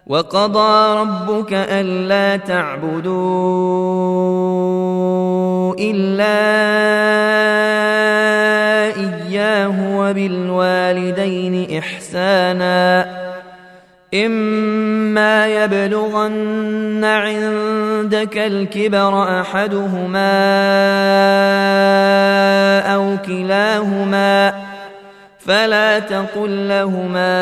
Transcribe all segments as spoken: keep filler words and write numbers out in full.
وقضى ربك ألا تعبدوا إلا إياه وبالوالدين إحسانا إما يبلغن عندك الكبر أحدهما أو كلاهما فلا تقل لهما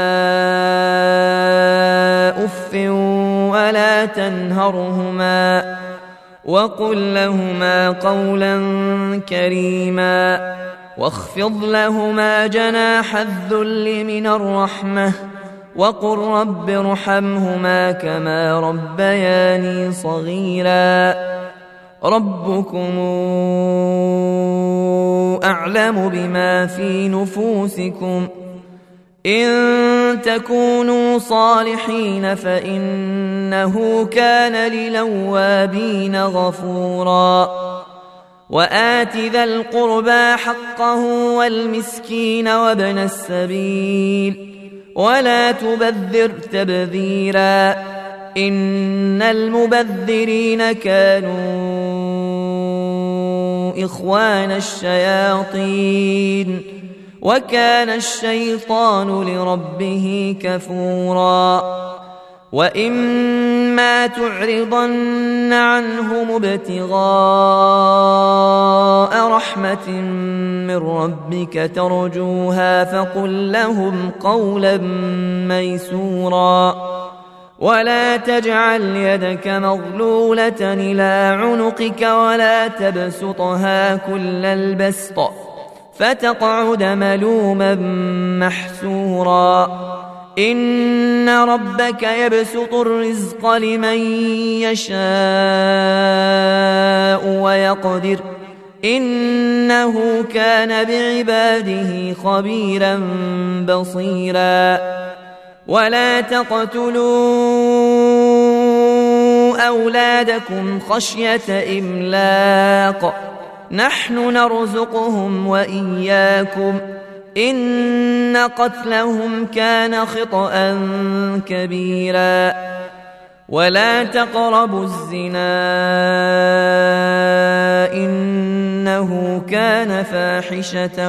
أف ولا تنهرهما وقل لهما قولا كريما واخفض لهما جناح الذل من الرحمة وقل رب ارحمهما كما ربياني صغيرا ربكم أعلم بما في نفوسكم إن تكونوا صالحين فإنه كان للأوابين غفورا وآت ذا القربى حقه والمسكين وابن السبيل ولا تبذر تبذيرا إن المبذرين كانوا إخوان الشياطين وكان الشيطان لربه كفورا وإما تعرضن عنهم ابتغاء رحمة من ربك ترجوها فقل لهم قولا ميسورا ولا تجعل يدك مغلولة إلى عنقك ولا تبسطها كل البسط فتقعد ملوما محسورا إن ربك يبسط الرزق لمن يشاء ويقدر إنه كان بعباده خبيرا بصيرا ولا تقتلوا أولادكم خشية إملاق نحن نرزقهم وإياكم إن قتلهم كان خطأ كبيرا ولا تقربوا الزنا إنه كان فاحشة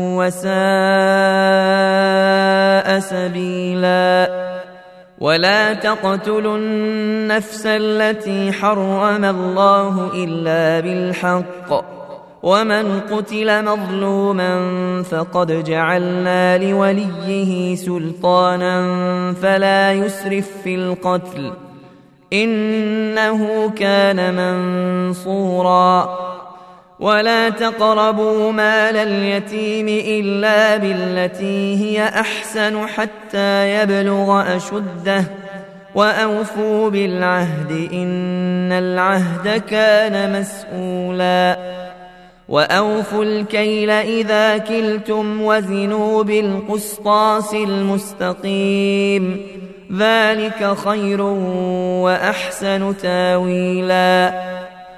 وساء سبيلا ولا تقتلوا النفس التي حرم الله إلا بالحق ومن قتل مظلوما فقد جعلنا لوليه سلطانا فلا يسرف في القتل إنه كان منصورا ولا تقربوا مال اليتيم إلا بالتي هي أحسن حتى يبلغ أشده وأوفوا بالعهد إن العهد كان مسؤولا وأوفوا الكيل إذا كلتم وزنوا بالقسطاس المستقيم ذلك خير وأحسن تاويلا